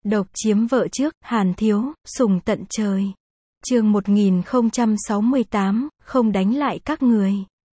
Độc chiếm vợ trước, Hàn Thiếu, sủng tận trời. Chương 1068, không đánh lại các người.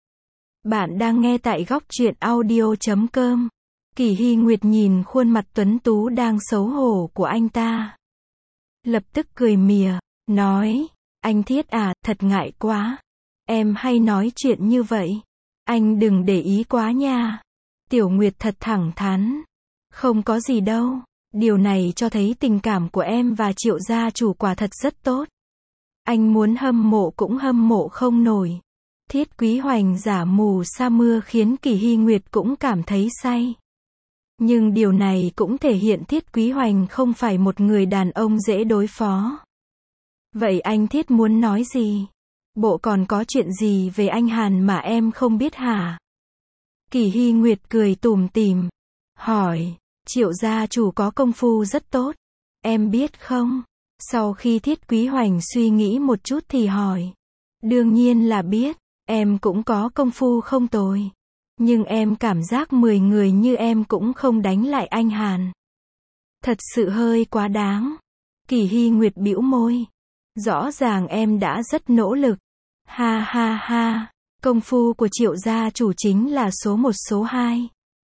Bạn đang nghe tại góc truyện audio.com. Kỳ Hy Nguyệt nhìn khuôn mặt tuấn tú đang xấu hổ của anh ta. Lập tức cười mỉa, nói, anh Thiết à, thật ngại quá. Em hay nói chuyện như vậy. Anh đừng để ý quá nha. Tiểu Nguyệt thật thẳng thắn. Không có gì đâu. Điều này cho thấy tình cảm của em và Triệu gia chủ quả thật rất tốt. Anh muốn hâm mộ cũng hâm mộ không nổi. Thiết Quý Hoành giả mù sa mưa khiến Kỳ Hy Nguyệt cũng cảm thấy say. Nhưng điều này cũng thể hiện Thiết Quý Hoành không phải một người đàn ông dễ đối phó. Vậy anh Thiết muốn nói gì? Bộ còn có chuyện gì về anh Hàn mà em không biết hả? Kỳ Hy Nguyệt cười tủm tỉm, hỏi, Triệu gia chủ có công phu rất tốt. Em biết không? Sau khi Thiết Quý Hoành suy nghĩ một chút thì hỏi. Đương nhiên là biết, em cũng có công phu không tồi. Nhưng em cảm giác 10 người như em cũng không đánh lại anh Hàn. Thật sự hơi quá đáng. Kỳ Hy Nguyệt bĩu môi. Rõ ràng em đã rất nỗ lực. Ha ha ha, công phu của Triệu gia chủ chính là số 1 số 2.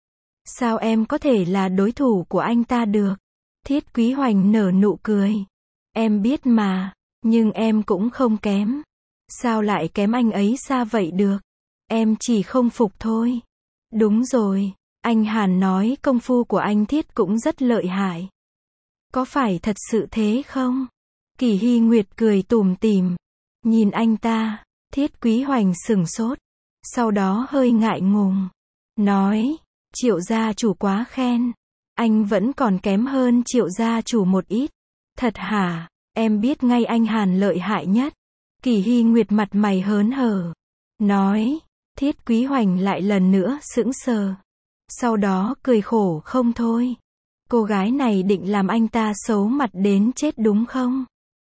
Sao em có thể là đối thủ của anh ta được? Thiết Quý Hoành nở nụ cười. Em biết mà, nhưng em cũng không kém. Sao lại kém anh ấy xa vậy được? Em chỉ không phục thôi. Đúng rồi, anh Hàn nói công phu của anh Thiết cũng rất lợi hại. Có phải thật sự thế không? Kỳ Hy Nguyệt cười tủm tỉm. Nhìn anh ta, Thiết Quý Hoành sửng sốt. Sau đó hơi ngại ngùng. Nói, Triệu gia chủ quá khen. Anh vẫn còn kém hơn Triệu gia chủ một ít. Thật hả? Em biết ngay anh Hàn lợi hại nhất. Kỳ Hy Nguyệt mặt mày hớn hở. Nói, Thiết Quý Hoành lại lần nữa sững sờ. Sau đó cười khổ không thôi. Cô gái này định làm anh ta xấu mặt đến chết đúng không?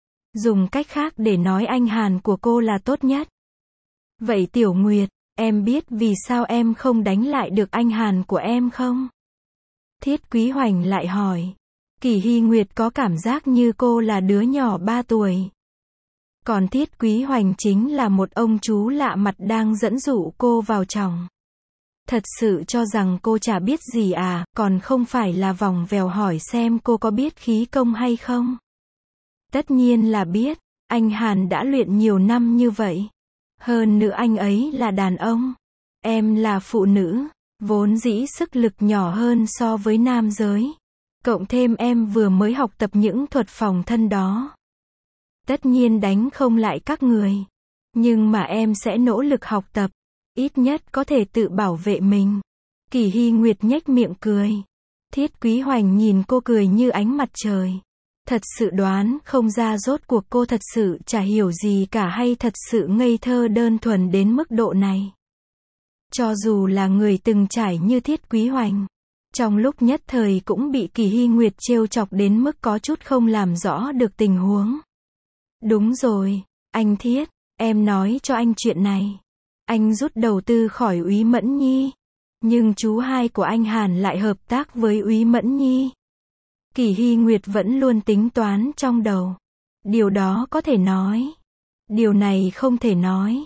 Dùng cách khác để nói anh Hàn của cô là tốt nhất. Vậy Tiểu Nguyệt, em biết vì sao em không đánh lại được anh Hàn của em không? Thiết Quý Hoành lại hỏi. Kỳ Hy Nguyệt có cảm giác như cô là đứa nhỏ 3 tuổi. Còn Thiết Quý Hoành chính là một ông chú lạ mặt đang dẫn dụ cô vào chồng. Thật sự cho rằng cô chả biết gì à, còn không phải là vòng vèo hỏi xem cô có biết khí công hay không? Tất nhiên là biết, anh Hàn đã luyện nhiều năm như vậy. Hơn nữa anh ấy là đàn ông. Em là phụ nữ, vốn dĩ sức lực nhỏ hơn so với nam giới. Cộng thêm em vừa mới học tập những thuật phòng thân đó. Tất nhiên đánh không lại các người. Nhưng mà em sẽ nỗ lực học tập. Ít nhất có thể tự bảo vệ mình. Kỳ Hy Nguyệt nhếch miệng cười. Thiết Quý Hoành nhìn cô cười như ánh mặt trời. Thật sự đoán không ra rốt cuộc cô thật sự chả hiểu gì cả hay thật sự ngây thơ đơn thuần đến mức độ này. Cho dù là người từng trải như Thiết Quý Hoành, trong lúc nhất thời cũng bị Kỳ Hy Nguyệt trêu chọc đến mức có chút không làm rõ được tình huống. Đúng rồi, anh Thiết, em nói cho anh chuyện này. Anh rút đầu tư khỏi Úy Mẫn Nhi. Nhưng chú hai của anh Hàn lại hợp tác với Úy Mẫn Nhi. Kỳ Hy Nguyệt vẫn luôn tính toán trong đầu. Điều đó có thể nói. Điều này không thể nói.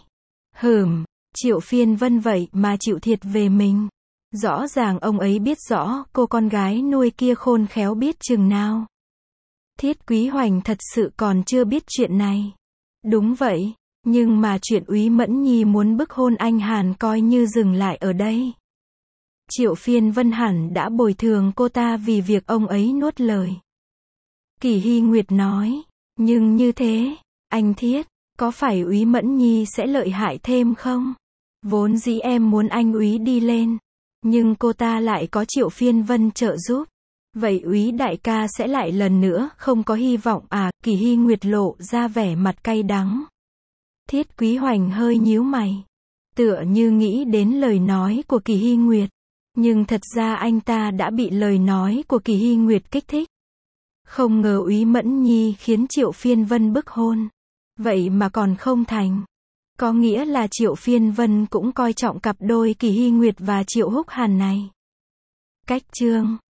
Triệu Phiên Vân vậy mà chịu thiệt về mình. Rõ ràng ông ấy biết rõ cô con gái nuôi kia khôn khéo biết chừng nào. Thiết Quý Hoành thật sự còn chưa biết chuyện này. Đúng vậy, nhưng mà chuyện Úy Mẫn Nhi muốn bức hôn anh Hàn coi như dừng lại ở đây. Triệu Phiên Vân hẳn đã bồi thường cô ta vì việc ông ấy nuốt lời. Kỳ Hy Nguyệt nói, nhưng như thế, anh Thiết, có phải Úy Mẫn Nhi sẽ lợi hại thêm không? Vốn dĩ em muốn anh Úy đi lên, nhưng cô ta lại có Triệu Phiên Vân trợ giúp. Vậy Úy đại ca sẽ lại lần nữa không có hy vọng à? Kỳ Hy Nguyệt lộ ra vẻ mặt cay đắng. Thiết Quý Hoành hơi nhíu mày. Tựa như nghĩ đến lời nói của Kỳ Hy Nguyệt. Nhưng thật ra anh ta đã bị lời nói của Kỳ Hy Nguyệt kích thích. Không ngờ Úy Mẫn Nhi khiến Triệu Phiên Vân bức hôn. Vậy mà còn không thành. Có nghĩa là Triệu Phiên Vân cũng coi trọng cặp đôi Kỳ Hy Nguyệt và Triệu Húc Hàn này. Cách chương